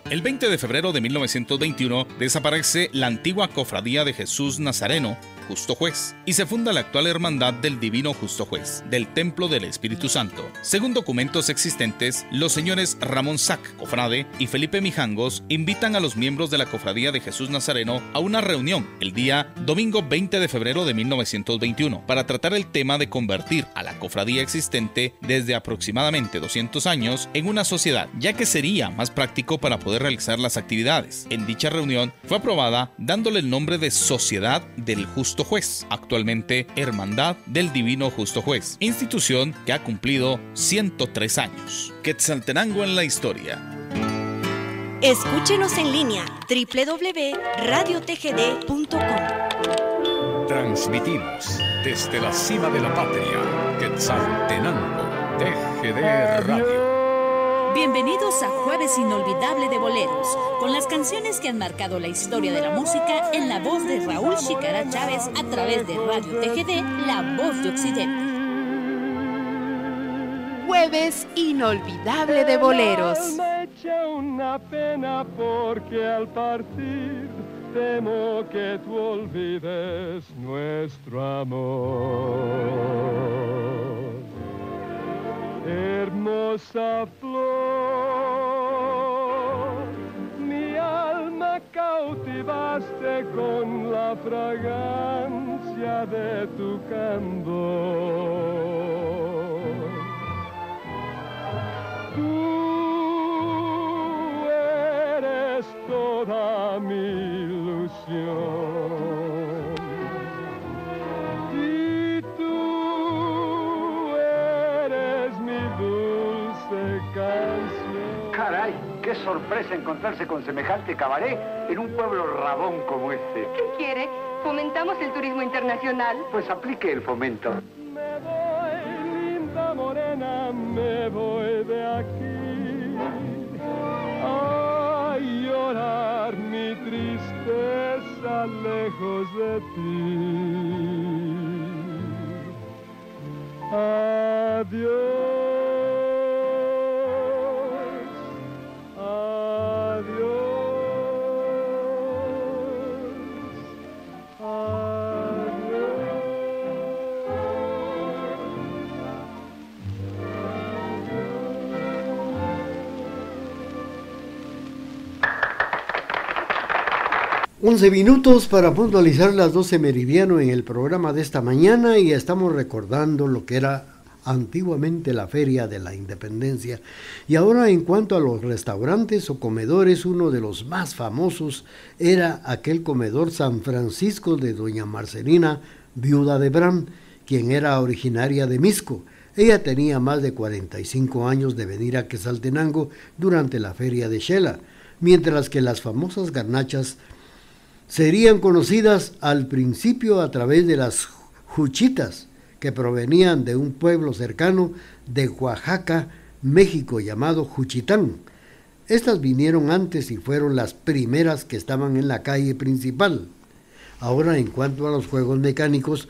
El 20 de febrero de 1921 desaparece la antigua Cofradía de Jesús Nazareno, Justo Juez, y se funda la actual Hermandad del Divino Justo Juez, del Templo del Espíritu Santo. Según documentos existentes, los señores Ramón Sac, cofrade, y Felipe Mijangos invitan a los miembros de la Cofradía de Jesús Nazareno a una reunión el día domingo 20 de febrero de 1921 para tratar el tema de convertir a la cofradía existente desde aproximadamente 200 años en una sociedad, ya que sería más práctico para poder realizar las actividades. En dicha reunión fue aprobada dándole el nombre de Sociedad del Justo Juez, actualmente Hermandad del Divino Justo Juez, institución que ha cumplido 103 años. Quetzaltenango en la historia. Escúchenos en línea www.radiotgd.com. Transmitimos desde la cima de la patria, Quetzaltenango, TGD Radio. Bienvenidos a Jueves Inolvidable de Boleros, con las canciones que han marcado la historia de la música en la voz de Raúl Chicara Chávez a través de Radio TGD, La Voz de Occidente. Jueves Inolvidable de Boleros. Me echa una pena porque al partir temo que tú olvides nuestro amor. Hermosa flor, mi alma cautivaste con la fragancia de tu candor. Tú eres toda mi ilusión. Caray, qué sorpresa encontrarse con semejante cabaret en un pueblo rabón como este. ¿Qué quiere? ¿Fomentamos el turismo internacional? Pues aplique el fomento. Me voy, linda morena, me voy de aquí a llorar mi tristeza lejos de ti. Adiós. Once minutos para puntualizar las 12 meridiano en el programa de esta mañana, y estamos recordando lo que era antiguamente la Feria de la Independencia. Y ahora, en cuanto a los restaurantes o comedores, uno de los más famosos era aquel comedor San Francisco de doña Marcelina, viuda de Bran, quien era originaria de Misco. Ella tenía más de 45 años de venir a Quetzaltenango durante la Feria de Xela, mientras que las famosas garnachas serían conocidas al principio a través de las juchitas, que provenían de un pueblo cercano de Oaxaca, México, llamado Juchitán. Estas vinieron antes y fueron las primeras que estaban en la calle principal. Ahora, en cuanto a los juegos mecánicos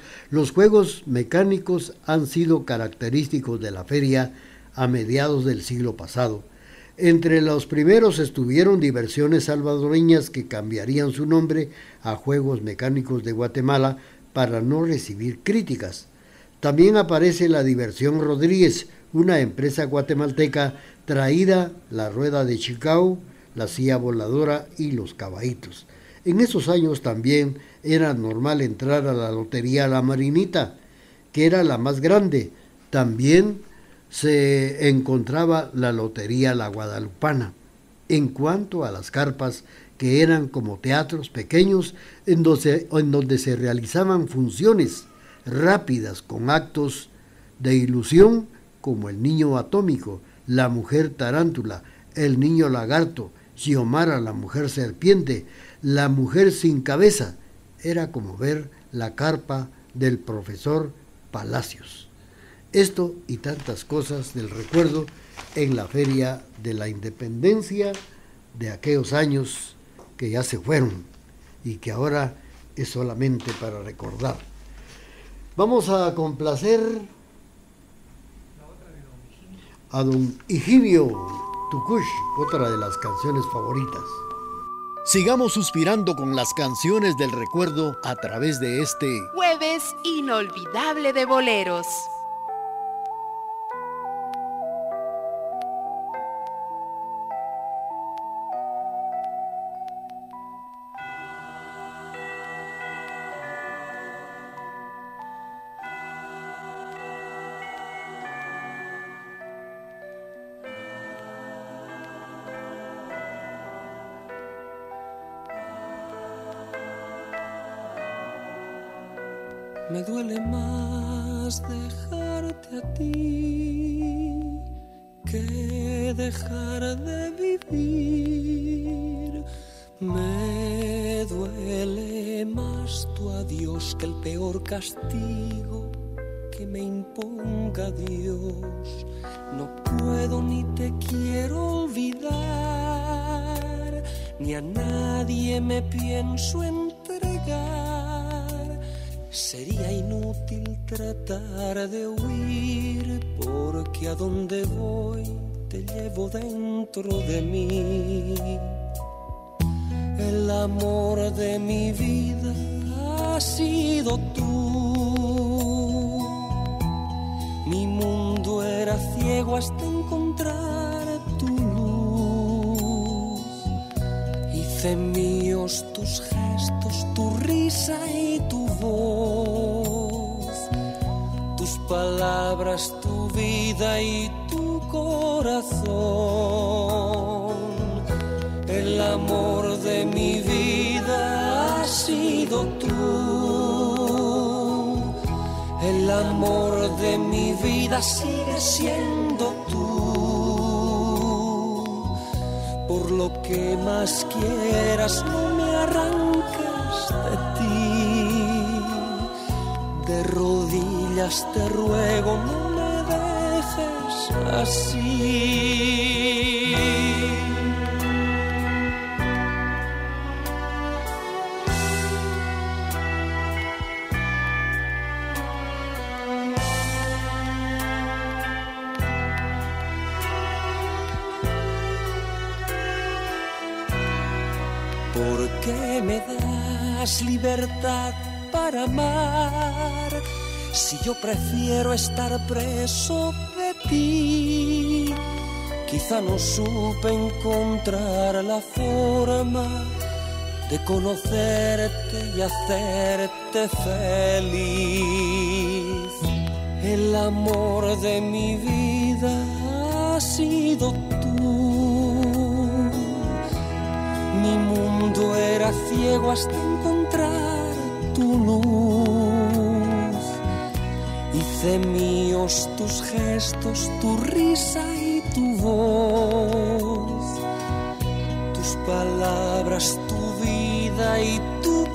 han sido característicos de la feria a mediados del siglo pasado. Entre los primeros estuvieron Diversiones Salvadoreñas, que cambiarían su nombre a Juegos Mecánicos de Guatemala para no recibir críticas. También aparece la Diversión Rodríguez, una empresa guatemalteca traída la rueda de Chicago, la silla voladora y los caballitos. En esos años también era normal entrar a la Lotería La Marinita, que era la más grande. También se encontraba la Lotería La Guadalupana. En cuanto a las carpas, que eran como teatros pequeños en donde se realizaban funciones rápidas con actos de ilusión como el niño atómico, la mujer tarántula, el niño lagarto, Xiomara la mujer serpiente, la mujer sin cabeza. Era como ver la carpa del profesor Palacios. Esto y tantas cosas del recuerdo en la Feria de la Independencia de aquellos años que ya se fueron y que ahora es solamente para recordar. Vamos a complacer a don Higinio Tucush, otra de las canciones favoritas. Sigamos suspirando con las canciones del recuerdo a través de este Jueves Inolvidable de Boleros. Me duele más dejarte a ti que dejar de vivir. Me duele más tu adiós que el peor castigo que me imponga Dios. No puedo ni te quiero olvidar, ni a nadie me pienso entregar. Sería inútil tratar de huir, porque a donde voy te llevo dentro de mí. El amor de mi vida has sido tú. Mi mundo era ciego hasta encontrar tu luz. Hice míos tus gestos, tu risa y tu voz, tus palabras, tu vida y tu corazón. El amor de mi vida has sido tú. El amor de mi vida sigue siendo tú. Por lo que más quieras, no me arranques de ti. De rodillas te ruego, no me dejes así. ¿Por qué me das libertad para amar si yo prefiero estar preso de ti? Quizá no supe encontrar la forma de conocerte y hacerte feliz. El amor de mi vida ha sido tú. Mi mundo era ciego hasta encontrar tu luz. Hice míos tus gestos, tu risa y tu voz, tus palabras, tu vida y tu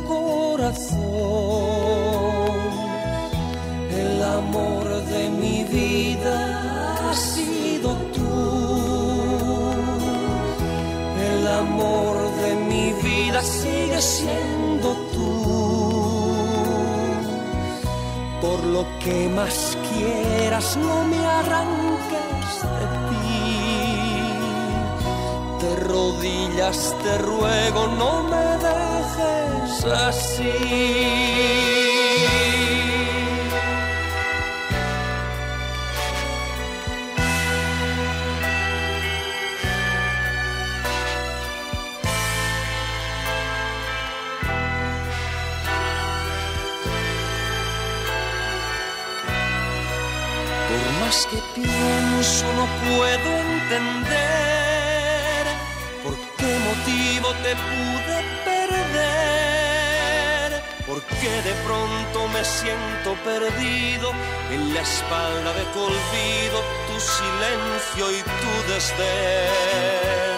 corazón. El amor de mi vida ha sido tú. El amor de mi vida sigue siendo tú. Por lo que más quieras, no me arranques de ti. De rodillas te ruego, no me dejes así. Que pienso no puedo entender por qué motivo te pude perder, porque de pronto me siento perdido en la espalda de tu olvido, tu silencio y tu desdén.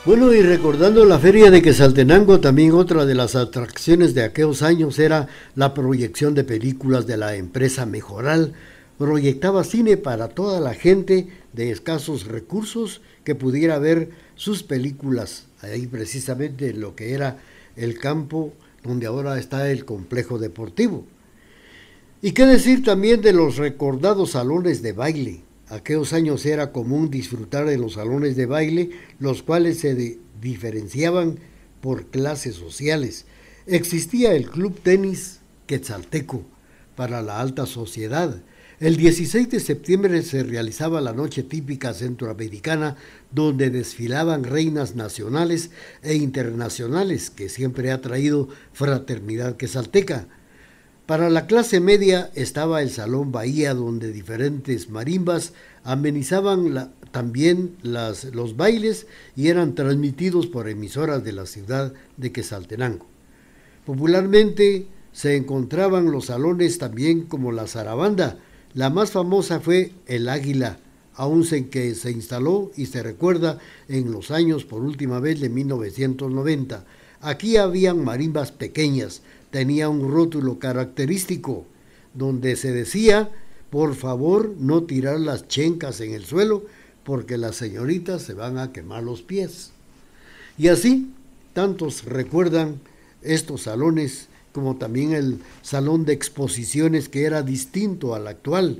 Bueno, y recordando la feria de Quetzaltenango, también otra de las atracciones de aquellos años era la proyección de películas de la empresa Mejoral. Proyectaba cine para toda la gente de escasos recursos que pudiera ver sus películas, ahí precisamente en lo que era el campo donde ahora está el complejo deportivo. Y qué decir también de los recordados salones de baile. Aquellos años era común disfrutar de los salones de baile, los cuales se diferenciaban por clases sociales. Existía el Club Tenis Quetzalteco para la alta sociedad. El 16 de septiembre se realizaba la noche típica centroamericana, donde desfilaban reinas nacionales e internacionales, que siempre ha traído fraternidad quetzalteca. Para la clase media estaba el Salón Bahía, donde diferentes marimbas amenizaban también los bailes y eran transmitidos por emisoras de la ciudad de Quetzaltenango. Popularmente se encontraban los salones también como la zarabanda. La más famosa fue el Águila, aún en que se instaló y se recuerda en los años por última vez de 1990. Aquí habían marimbas pequeñas. Tenía un rótulo característico donde se decía: por favor no tirar las chencas en el suelo porque las señoritas se van a quemar los pies. Y así tantos recuerdan estos salones, como también el salón de exposiciones, que era distinto al actual.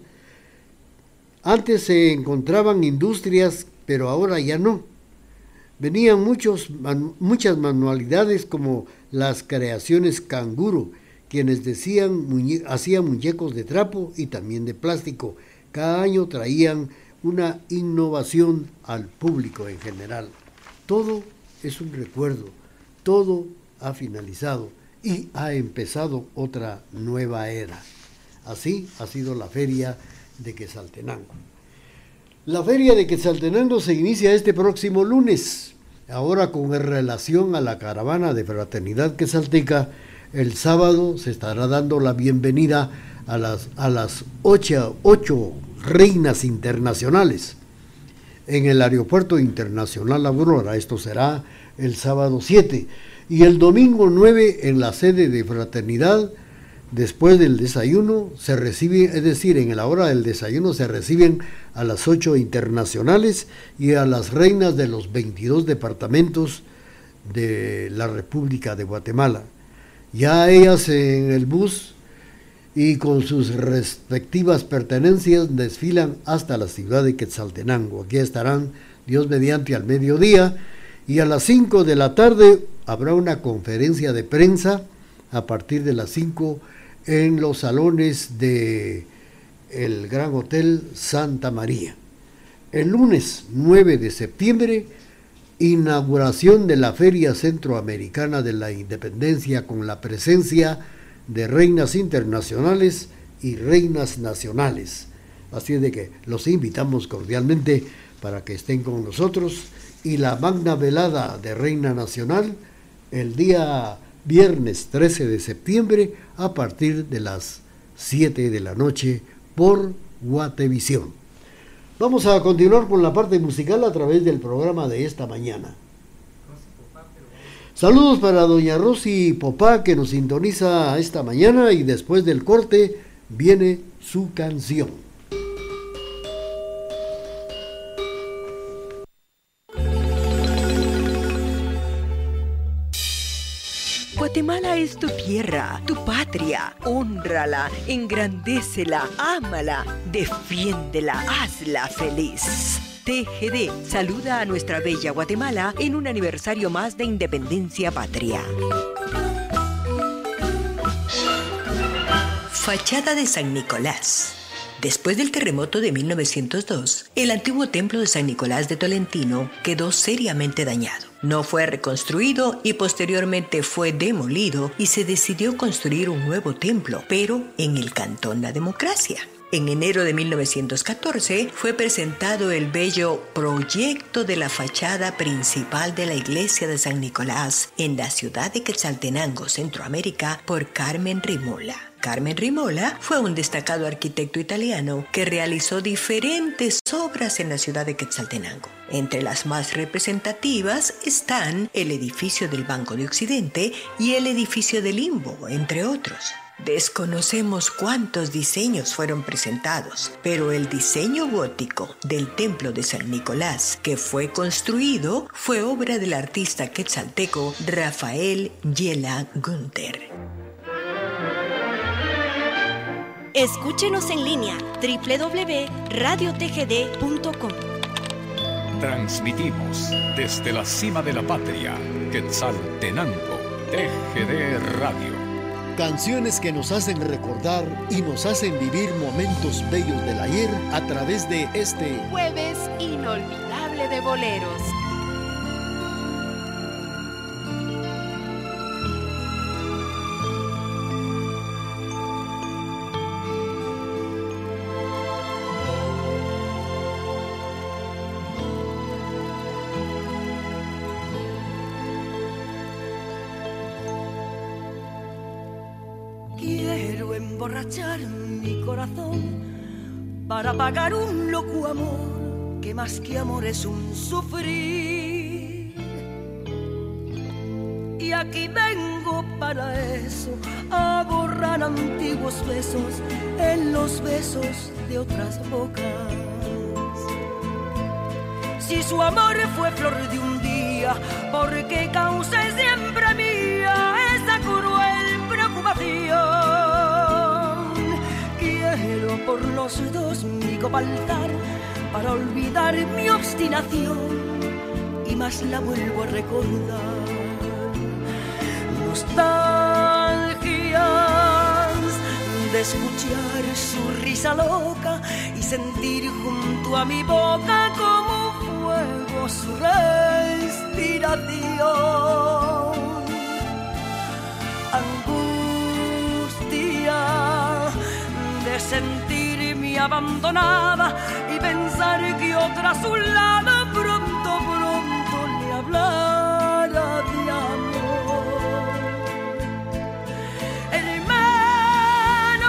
Antes se encontraban industrias, pero ahora ya no. Venían muchas manualidades como las creaciones Canguro, quienes hacían muñecos de trapo y también de plástico. Cada año traían una innovación al público en general. Todo es un recuerdo, todo ha finalizado y ha empezado otra nueva era. Así ha sido la feria de Quetzaltenango. La feria de Quetzaltenango se inicia este próximo lunes. Ahora, con relación a la caravana de Fraternidad Quetzalteca, el sábado se estará dando la bienvenida a las 8 reinas internacionales en el Aeropuerto Internacional Aurora. Esto será el sábado 7. Y el domingo 9, en la sede de Fraternidad, después del desayuno, se recibe, es decir, en la hora del desayuno se reciben a las 8 internacionales y a las reinas de los 22 departamentos de la República de Guatemala. Ya ellas en el bus y con sus respectivas pertenencias desfilan hasta la ciudad de Quetzaltenango. Aquí estarán, Dios mediante, al mediodía, y a las 5 de la tarde habrá una conferencia de prensa a partir de las 5 en los salones de el Gran Hotel Santa María. El lunes 9 de septiembre, inauguración de la Feria Centroamericana de la Independencia, con la presencia de reinas internacionales y reinas nacionales. Así es de que los invitamos cordialmente para que estén con nosotros. Y la magna velada de Reina Nacional el día viernes 13 de septiembre a partir de las 7 de la noche por Guatevisión. Vamos a continuar con la parte musical a través del programa de esta mañana. Saludos para doña Rosy Popá, que nos sintoniza esta mañana, y después del corte viene su canción. Guatemala es tu tierra, tu patria. Hónrala, engrandécela, ámala, defiéndela, hazla feliz. TGD saluda a nuestra bella Guatemala en un aniversario más de independencia patria. Fachada de San Nicolás. Después del terremoto de 1902, el antiguo templo de San Nicolás de Tolentino quedó seriamente dañado. No fue reconstruido y posteriormente fue demolido, y se decidió construir un nuevo templo, pero en el Cantón La Democracia. En enero de 1914 fue presentado el bello proyecto de la fachada principal de la iglesia de San Nicolás en la ciudad de Quetzaltenango, Centroamérica, por Carmen Rimola. Carmen Rimola fue un destacado arquitecto italiano que realizó diferentes obras en la ciudad de Quetzaltenango. Entre las más representativas están el edificio del Banco de Occidente y el edificio del Limbo, entre otros. Desconocemos cuántos diseños fueron presentados, pero el diseño gótico del Templo de San Nicolás que fue construido fue obra del artista quetzalteco Rafael Yela Günther. Escúchenos en línea www.radiotgd.com. Transmitimos desde la cima de la patria, Quetzaltenango, TGD Radio. Canciones que nos hacen recordar y nos hacen vivir momentos bellos del ayer a través de este Jueves Inolvidable de Boleros. Quiero emborrachar mi corazón para pagar un loco amor que más que amor es un sufrir. Y aquí vengo para eso, a borrar antiguos besos en los besos de otras bocas. Si su amor fue flor de un día, porque causé siempre mía esa cruel preocupación. Quiero por los dos mi copa alzar para olvidar mi obstinación y más la vuelvo a recordar. Nostalgias de escuchar su risa loca y sentir junto a mi boca como fuego su respiración. Angustia de sentirme abandonada y pensar que otra a su lado pronto le hablara de amor. Hermano,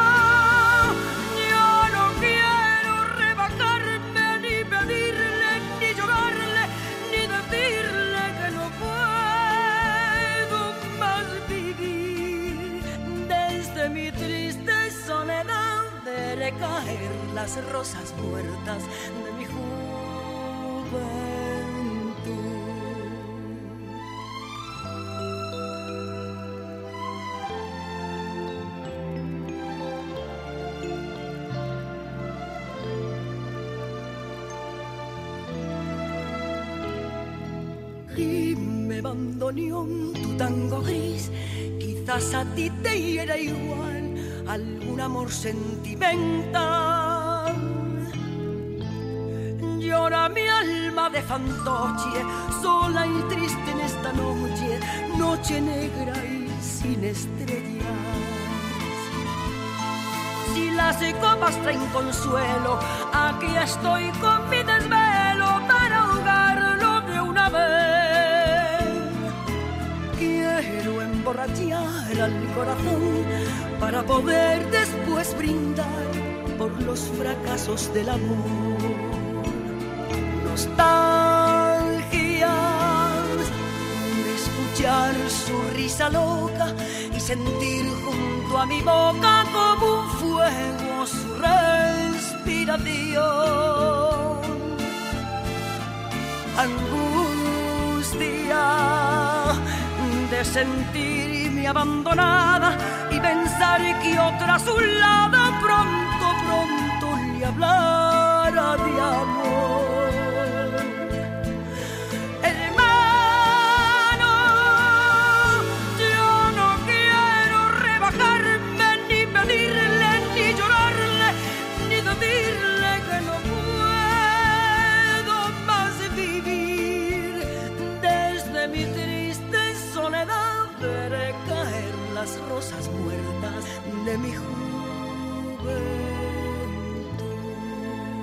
yo no quiero rebajarme ni pedirle, ni llorarle, ni decirle que no puedo más vivir. Desde mi triste soledad veré caer las rosas muertas de mi juventud. Dime, bandoneón, tu tango gris, quizás a ti te hiera igual algún amor sentimental. Llora mi alma de fantoche, sola y triste en esta noche, noche negra y sin estrellas. Si las copas traen consuelo, aquí estoy con mi desvelo para ahogarlo de una vez. Quiero emborrachar al corazón para poder después brindar por los fracasos del amor. Nostalgias de escuchar su risa loca y sentir junto a mi boca como un fuego su respiración. Angustia de sentirme abandonada y pensar que otra a su lado pronto le hablara de amor. Hermano, yo no quiero rebajarme ni pedirle, ni llorarle, ni decirle que no puedo más vivir. Desde mi triste soledad veré caer las rosas muertas de mi juventud.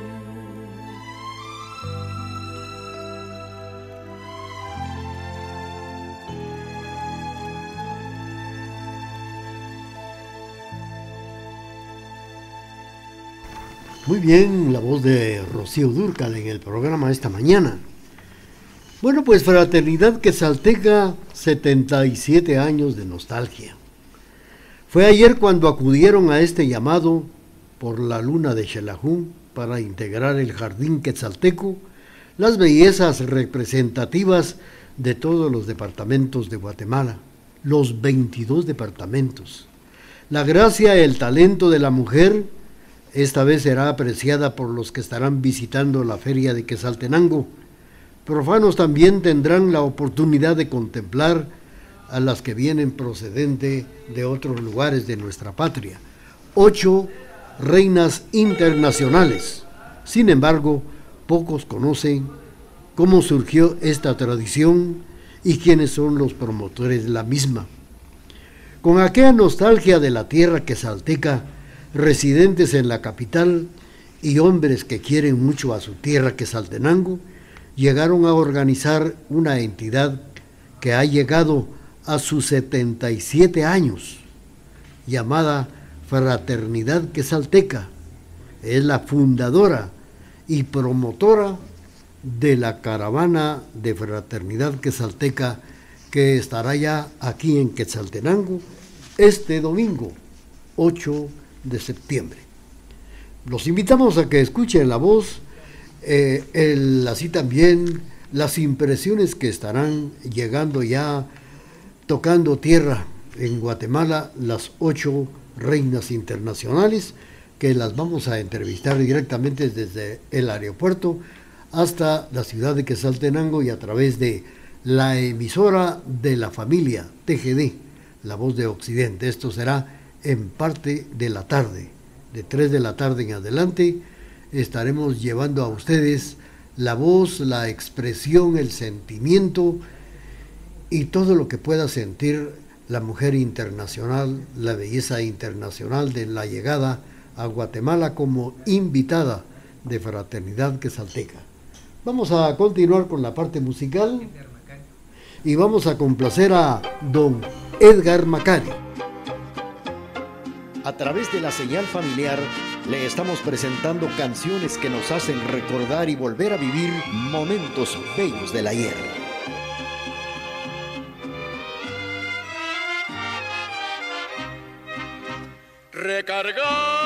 Muy bien, la voz de Rocío Dúrcal en el programa esta mañana. Bueno, pues Fraternidad Quetzalteca, 77 años de nostalgia. Fue ayer cuando acudieron a este llamado por la luna de Xelajún para integrar el Jardín Quetzalteco, las bellezas representativas de todos los departamentos de Guatemala, los 22 departamentos. La gracia y el talento de la mujer esta vez será apreciada por los que estarán visitando la feria de Quetzaltenango. Profanos también tendrán la oportunidad de contemplar a las que vienen procedente de otros lugares de nuestra patria. 8 reinas internacionales. Sin embargo, pocos conocen cómo surgió esta tradición y quiénes son los promotores de la misma. Con aquella nostalgia de la tierra quetzalteca, residentes en la capital y hombres que quieren mucho a su tierra Quetzaltenango, llegaron a organizar una entidad que ha llegado a sus 77 años, llamada Fraternidad Quetzalteca. Es la fundadora y promotora de la caravana de Fraternidad Quetzalteca que estará ya aquí en Quetzaltenango este domingo 8 de septiembre. Los invitamos a que escuchen la voz, así también las impresiones que estarán llegando ya, tocando tierra en Guatemala, las 8 reinas internacionales, que las vamos a entrevistar directamente desde el aeropuerto hasta la ciudad de Quetzaltenango y a través de la emisora de la familia TGD, La Voz de Occidente. Esto será en parte de la tarde, de 3 de la tarde en adelante, estaremos llevando a ustedes la voz, la expresión, el sentimiento y todo lo que pueda sentir la mujer internacional, la belleza internacional de la llegada a Guatemala como invitada de Fraternidad Quetzalteca. Vamos a continuar con la parte musical y vamos a complacer a don Edgar Macario. A través de la señal familiar le estamos presentando canciones que nos hacen recordar y volver a vivir momentos bellos del ayer. Recargado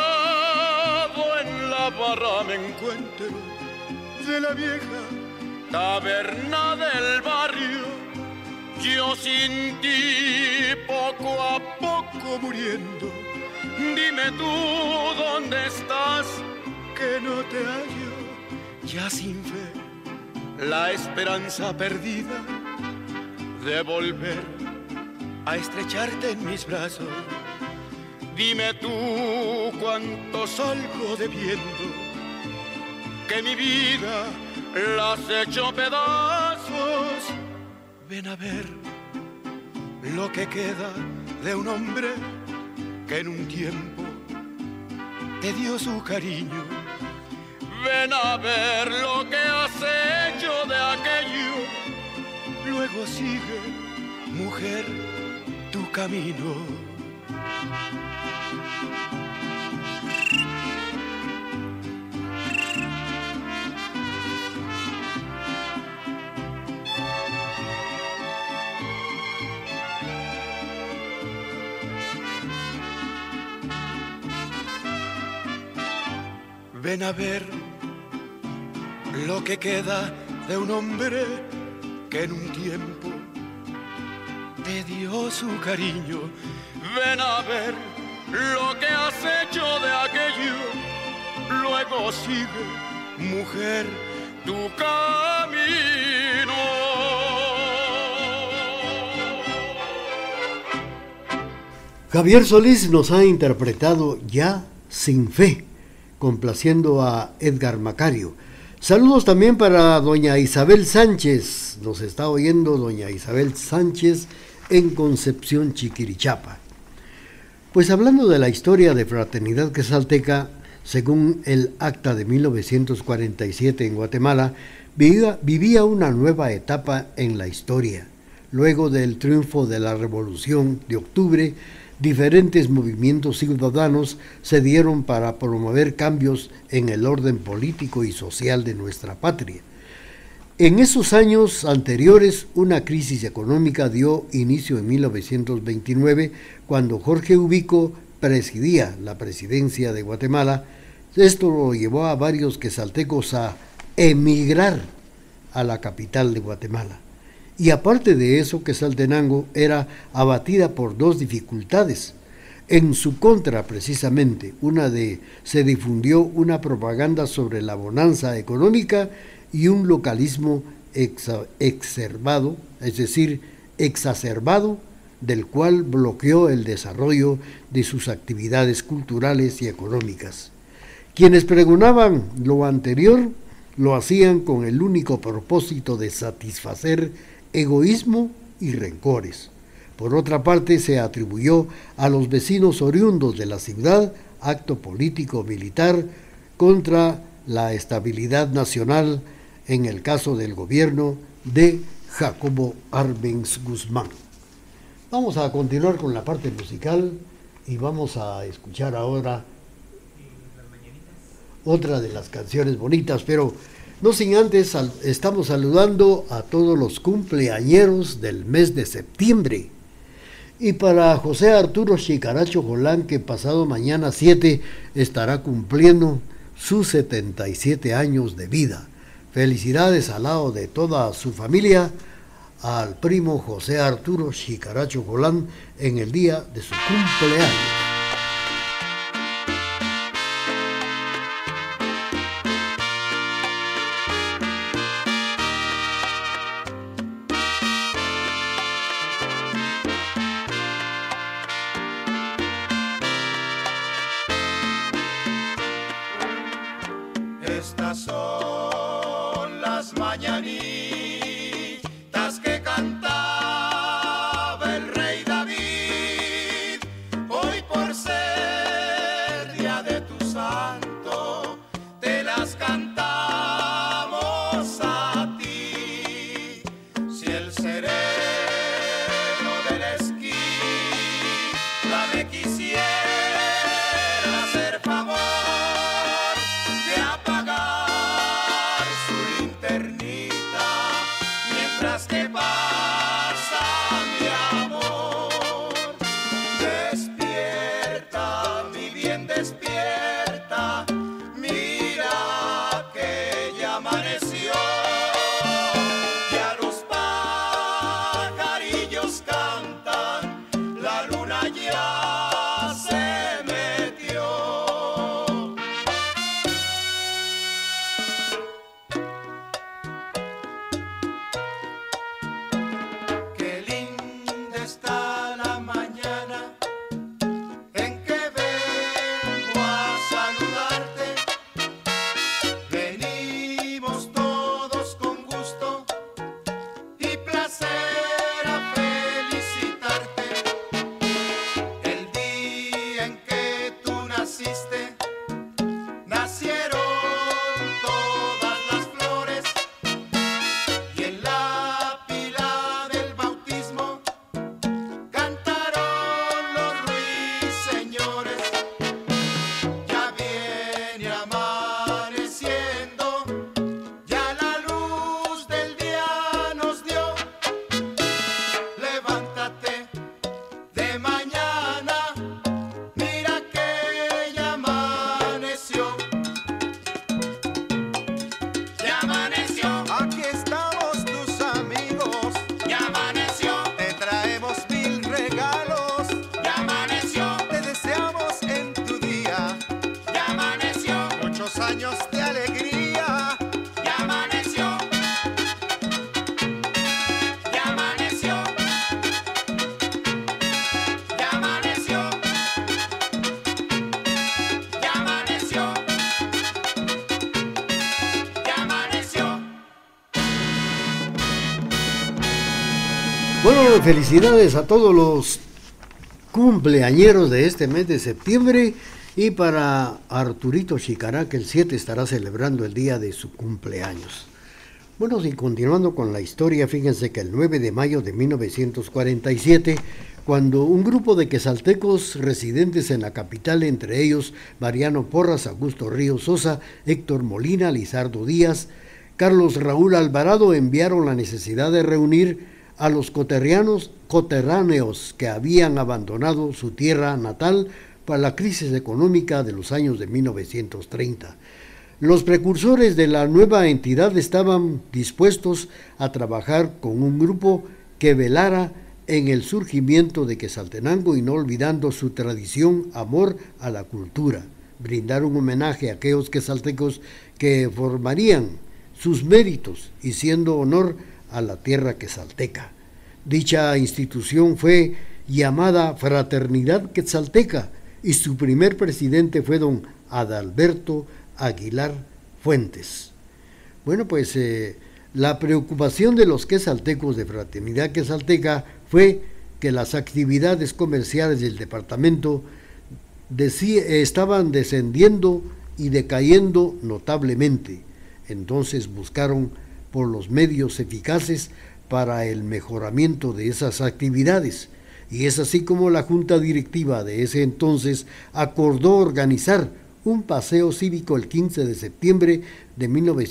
en la barra me encuentro de la vieja taberna del barrio. Yo sin ti poco a poco muriendo. Dime tú dónde estás, que no te hallo, ya sin fe, la esperanza perdida de volver a estrecharte en mis brazos. Dime tú cuánto salgo debiendo, que mi vida la has hecho pedazos. Ven a ver lo que queda de un hombre que en un tiempo te dio su cariño. Ven a ver lo que has hecho de aquello. Luego sigue, mujer, tu camino. Ven a ver lo que queda de un hombre que en un tiempo te dio su cariño. Ven a ver lo que has hecho de aquello. Luego sigue, mujer, tu camino. Javier Solís nos ha interpretado Ya Sin Fe, complaciendo a Edgar Macario. Saludos también para doña Isabel Sánchez, nos está oyendo doña Isabel Sánchez en Concepción, Chiquirichapa. Pues hablando de la historia de Fraternidad Quetzalteca, según el acta de 1947 en Guatemala, vivía una nueva etapa en la historia. Luego del triunfo de la Revolución de Octubre, diferentes movimientos ciudadanos se dieron para promover cambios en el orden político y social de nuestra patria. En esos años anteriores, una crisis económica dio inicio en 1929, cuando Jorge Ubico presidía la presidencia de Guatemala. Esto lo llevó a varios quetzaltecos a emigrar a la capital de Guatemala. Y aparte de eso, Quetzaltenango era abatida por dos dificultades. En su contra, precisamente, se difundió una propaganda sobre la bonanza económica y un localismo exacerbado, del cual bloqueó el desarrollo de sus actividades culturales y económicas. Quienes pregonaban lo anterior lo hacían con el único propósito de satisfacer egoísmo y rencores. Por otra parte, se atribuyó a los vecinos oriundos de la ciudad acto político-militar contra la estabilidad nacional en el caso del gobierno de Jacobo Arbenz Guzmán. Vamos a continuar con la parte musical y vamos a escuchar ahora otra de las canciones bonitas, pero no sin antes estamos saludando a todos los cumpleañeros del mes de septiembre. Y para José Arturo Chicaracho Jolán, que pasado mañana 7 estará cumpliendo sus 77 años de vida. Felicidades al lado de toda su familia, al primo José Arturo Chicaracho Jolán en el día de su cumpleaños. Estas son las mañanitas que cantaba el rey David. Hoy por ser día de tu santo, te las cantamos a ti. Si el sereno de la esquina me quisiera hacer favor de apagar su linternita mientras que pasa mi amor. Despierta, mi bien, despierta, mira que ya amaneció. Ya los pajarillos cantan, la luna ya se metió. Qué linda está la mañana en que vengo a saludarte. Venimos todos con gusto y placer a felicitarte. El día en que tú naciste, nacieron todas las flores, y en la pila del bautismo cantaron los ruiseñores. Ya viene amaneciendo, ya la luz del día nos dio. Levántate de mañana, mira que ya amaneció. Ya amaneció. Aquí estamos tus amigos. Ya amaneció. Te traemos 1000 regalos. Ya amaneció. Te deseamos en tu día. Ya amaneció. Muchos años de alegría. Ya amaneció. Ya amaneció. Ya amaneció. Ya amaneció. Ya amaneció. Bueno, felicidades a todos los cumpleañeros de este mes de septiembre, y para Arturito Chicará, que el 7 estará celebrando el día de su cumpleaños. Bueno, y continuando con la historia, fíjense que el 9 de mayo de 1947 cuando un grupo de quetzaltecos residentes en la capital, entre ellos Mariano Porras, Augusto Ríos Sosa, Héctor Molina, Lizardo Díaz, Carlos Raúl Alvarado, enviaron la necesidad de reunir a los coterráneos que habían abandonado su tierra natal para la crisis económica de los años de 1930. Los precursores de la nueva entidad estaban dispuestos a trabajar con un grupo que velara en el surgimiento de Quetzaltenango y no olvidando su tradición, amor a la cultura, brindar un homenaje a aquellos quetzaltecos que formarían sus méritos y siendo honor a la tierra quetzalteca. Dicha institución fue llamada Fraternidad Quetzalteca y su primer presidente fue don Adalberto Aguilar Fuentes. Bueno, pues la preocupación de los quetzaltecos de Fraternidad Quetzalteca fue que las actividades comerciales del departamento estaban descendiendo y decayendo notablemente. Entonces buscaron por los medios eficaces para el mejoramiento de esas actividades. Y es así como la junta directiva de ese entonces acordó organizar un paseo cívico el 15 de septiembre de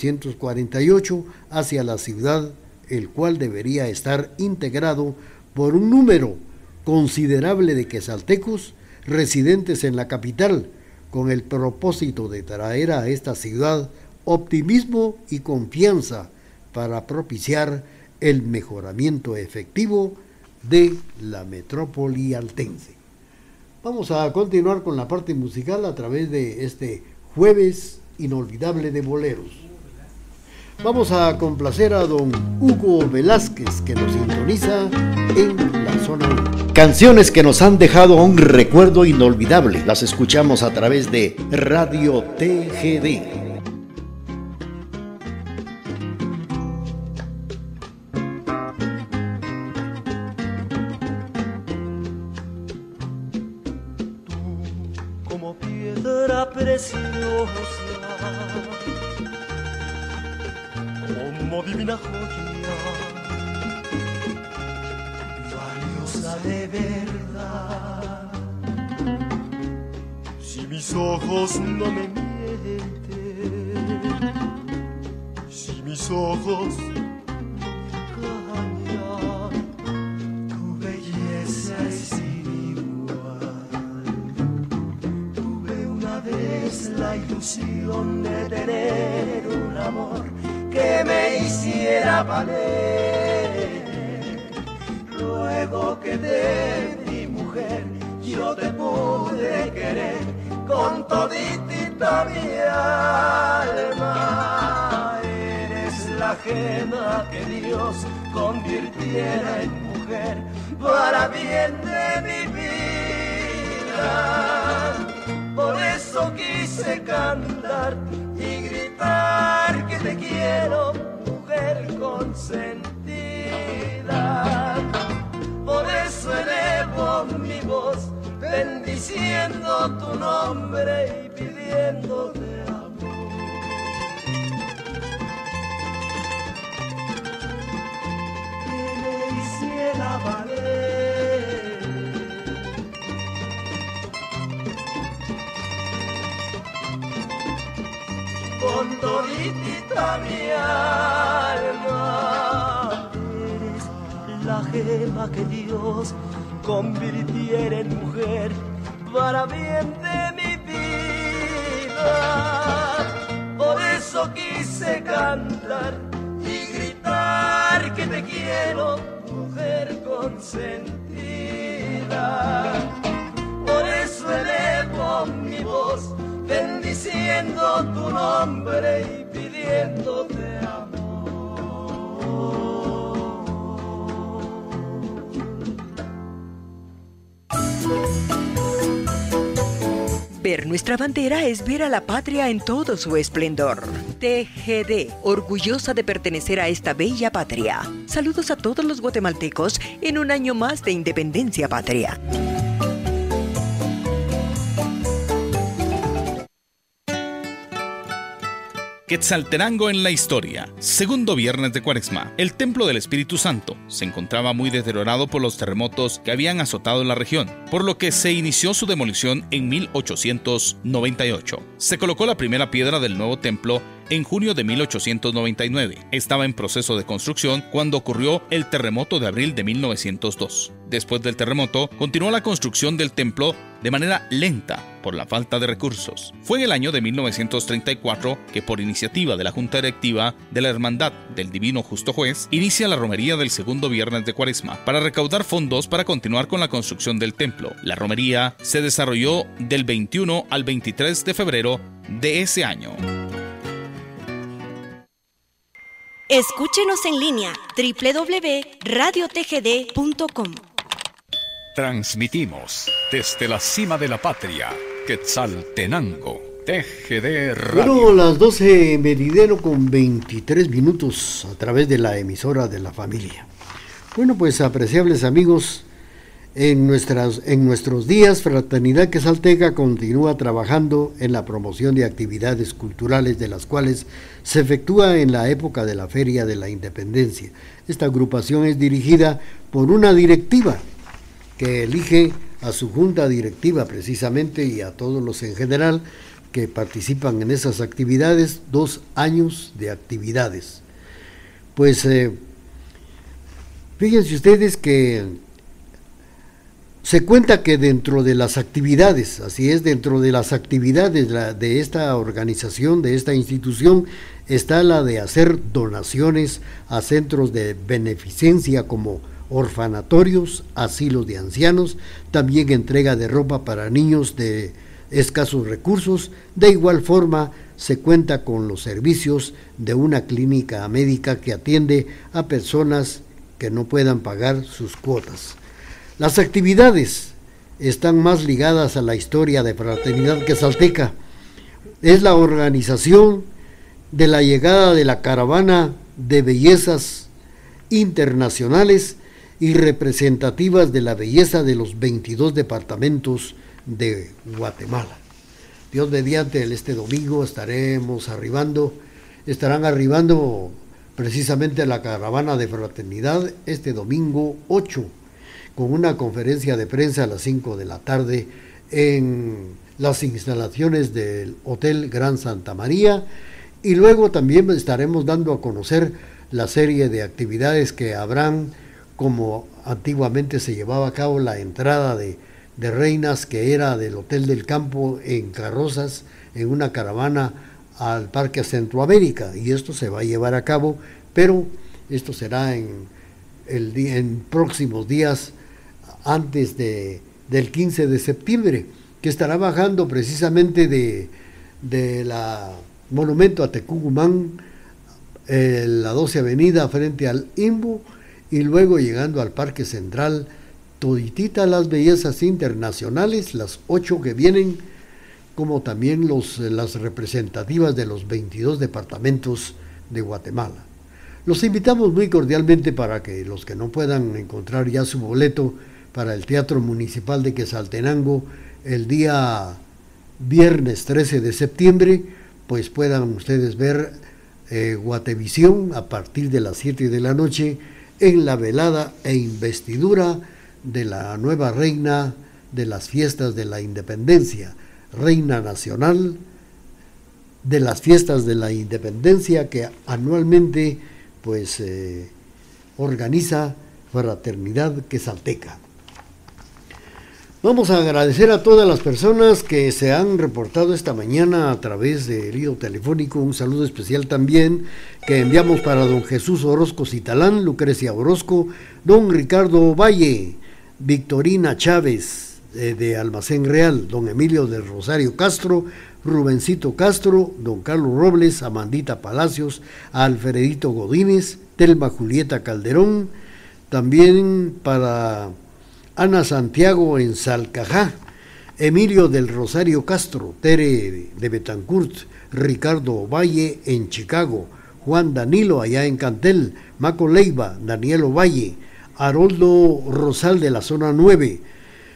1948 hacia la ciudad, el cual debería estar integrado por un número considerable de quetzaltecos residentes en la capital, con el propósito de traer a esta ciudad optimismo y confianza para propiciar el mejoramiento efectivo de la metrópoli altense. Vamos a continuar con la parte musical a través de este jueves inolvidable de boleros. Vamos a complacer a don Hugo Velázquez, que nos sintoniza en la zona 1. Canciones que nos han dejado un recuerdo inolvidable. Las escuchamos a través de Radio TGD. Como divina joya, valiosa de verdad. Si mis ojos no me mienten, si mis ojos no me engañan, tu belleza es sin igual. Tuve una vez la ilusión de tener un amor que me hiciera valer. Luego que de mi mujer yo te pude querer con toditita mi alma. Eres la gema que Dios convirtiera en mujer para bien de mi vida. Por eso quise cantar y gritar que te quiero, mujer consentida. Por eso elevo mi voz, bendiciendo tu nombre y pidiéndote amor. Que me hiciera valer. Con toditita mi alma, eres la gema que Dios convirtiera en mujer para bien de mi vida. Por eso quise cantar y gritar que te quiero, mujer consentida. Por eso elevo mi voz, bendiciendo tu nombre y pidiéndote amor. Ver nuestra bandera es ver a la patria en todo su esplendor. TGD, orgullosa de pertenecer a esta bella patria. Saludos a todos los guatemaltecos en un año más de independencia patria. Quetzaltenango en la historia. Segundo viernes de Cuaresma. El Templo del Espíritu Santo se encontraba muy deteriorado por los terremotos que habían azotado la región, por lo que se inició su demolición en 1898. Se colocó la primera piedra del nuevo templo en junio de 1899. Estaba en proceso de construcción cuando ocurrió el terremoto de abril de 1902. Después del terremoto, continuó la construcción del templo de manera lenta por la falta de recursos. Fue en el año de 1934 que, por iniciativa de la Junta Directiva de la Hermandad del Divino Justo Juez, inicia la romería del segundo viernes de Cuaresma para recaudar fondos para continuar con la construcción del templo. La romería se desarrolló del 21 al 23 de febrero de ese año. Escúchenos en línea www.radiotgd.com. Transmitimos desde la cima de la patria, Quetzaltenango, TGD Radio. Bueno, las 12 meridiano con 23 minutos a través de la emisora de la familia. Bueno, pues apreciables amigos, en nuestros días, Fraternidad Quetzalteca continúa trabajando en la promoción de actividades culturales, de las cuales se efectúa en la época de la Feria de la Independencia. Esta agrupación es dirigida por una directiva que elige a su junta directiva precisamente y a todos los en general que participan en esas actividades, 2 años de actividades. Pues fíjense ustedes que se cuenta que dentro de las actividades, así es, dentro de las actividades de esta organización, de esta institución, está la de hacer donaciones a centros de beneficencia como orfanatorios, asilos de ancianos, también entrega de ropa para niños de escasos recursos. De igual forma, se cuenta con los servicios de una clínica médica que atiende a personas que no puedan pagar sus cuotas. Las actividades están más ligadas a la historia de Fraternidad Quetzalteca. Es la organización de la llegada de la caravana de bellezas internacionales y representativas de la belleza de los 22 departamentos de Guatemala. Dios mediante, este domingo estarán arribando precisamente la caravana de fraternidad este domingo 8, con una conferencia de prensa a las 5 de la tarde en las instalaciones del Hotel Gran Santa María, y luego también estaremos dando a conocer la serie de actividades que habrán, como antiguamente se llevaba a cabo la entrada de reinas, que era del Hotel del Campo en carrozas, en una caravana al Parque Centroamérica, y esto se va a llevar a cabo, pero esto será en próximos días antes del 15 de septiembre, que estará bajando precisamente de la Monumento a Tecugumán, la 12 Avenida frente al IMBU, y luego llegando al Parque Central, toditita las bellezas internacionales, las 8 que vienen, como también las representativas de los 22 departamentos de Guatemala. Los invitamos muy cordialmente para que los que no puedan encontrar ya su boleto para el Teatro Municipal de Quetzaltenango el día viernes 13 de septiembre, pues puedan ustedes ver Guatevisión a partir de las 7 de la noche en la velada e investidura de la nueva reina de las fiestas de la independencia, reina nacional de las fiestas de la independencia que anualmente pues organiza Fraternidad Quetzalteca. Vamos a agradecer a todas las personas que se han reportado esta mañana a través del hilo telefónico. Un saludo especial también que enviamos para don Jesús Orozco Citalán, Lucrecia Orozco, don Ricardo Valle, Victorina Chávez de Almacén Real, don Emilio del Rosario Castro, Rubencito Castro, don Carlos Robles, Amandita Palacios, Alfredito Godínez, Telma Julieta Calderón, también para Ana Santiago en Salcajá, Emilio del Rosario Castro, Tere de Betancourt, Ricardo Valle en Chicago, Juan Danilo allá en Cantel, Maco Leiva, Daniel Ovalle, Haroldo Rosal de la zona 9,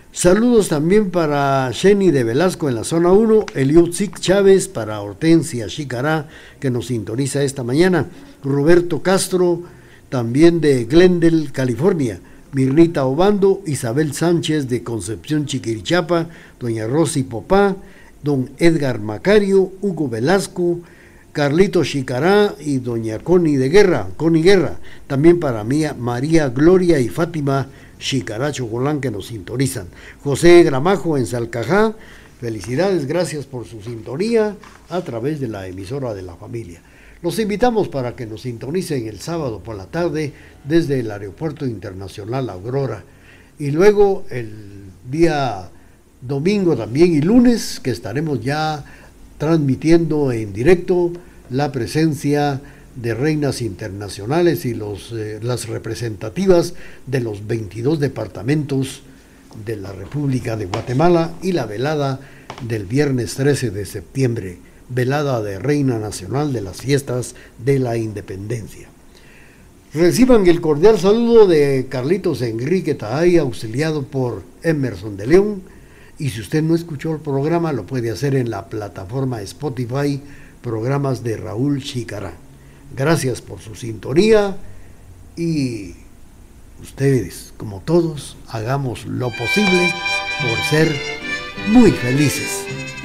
Saludos también para Jenny de Velasco en la zona 1, Eliud Sic Chávez, para Hortensia Chicará, que nos sintoniza esta mañana, Roberto Castro, también de Glendale, California, Mirnita Obando, Isabel Sánchez de Concepción Chiquirichapa, doña Rosy Popá, don Edgar Macario, Hugo Velasco, Carlito Chicará y doña Connie Guerra, también para María Gloria y Fátima Chicará Chocolán, que nos sintonizan. José Gramajo en Salcajá, felicidades, gracias por su sintonía a través de la emisora de la familia. Los invitamos para que nos sintonicen el sábado por la tarde desde el Aeropuerto Internacional Aurora, y luego el día domingo también y lunes, que estaremos ya transmitiendo en directo la presencia de reinas internacionales y las representativas de los 22 departamentos de la República de Guatemala, y la velada del viernes 13 de septiembre, velada de Reina Nacional de las Fiestas de la Independencia. Reciban el cordial saludo de Carlitos Enrique Tahay, auxiliado por Emerson de León, y si usted no escuchó el programa, lo puede hacer en la plataforma Spotify, programas de Raúl Chicará. Gracias por su sintonía, y ustedes, como todos, hagamos lo posible por ser muy felices.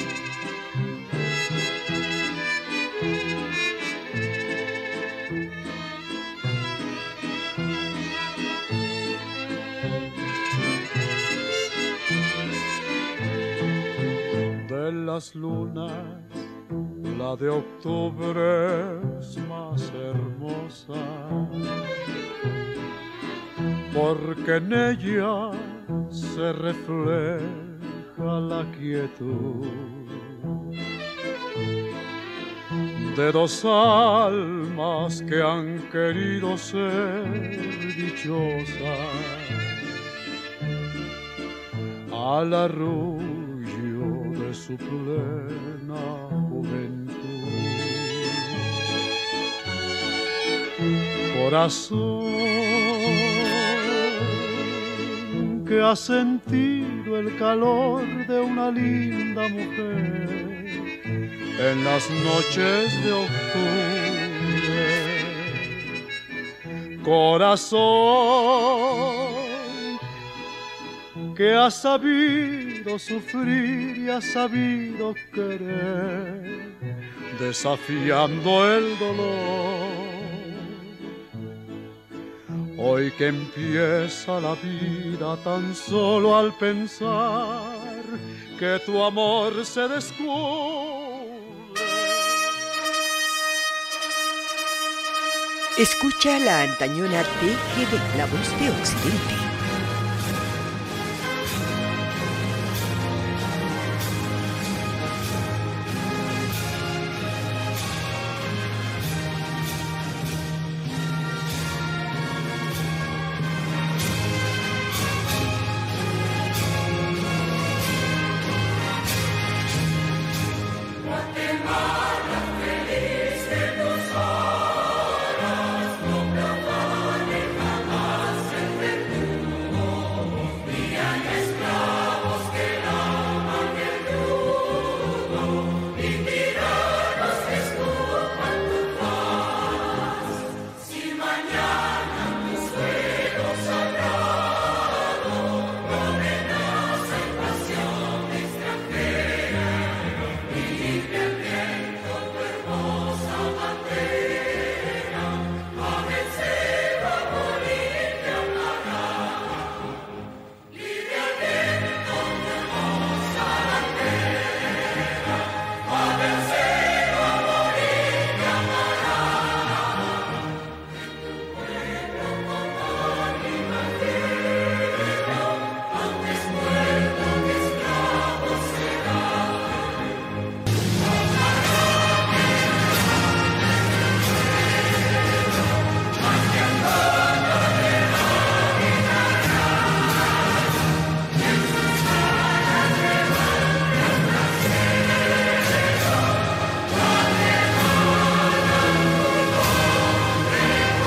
De las lunas, la de octubre es más hermosa, porque en ella se refleja la quietud de dos almas que han querido ser dichosas, al arrullo de su plena juventud. Corazón que ha sentido el calor de una linda mujer en las noches de octubre. Corazón que ha sabido sufrir y ha sabido querer, desafiando el dolor. Hoy que empieza la vida tan solo al pensar que tu amor se descubre. Escucha la antañona TGD, la voz de Occidente.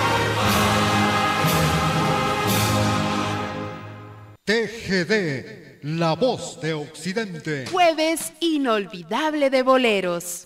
TGD La Voz de Occidente. Jueves inolvidable de boleros.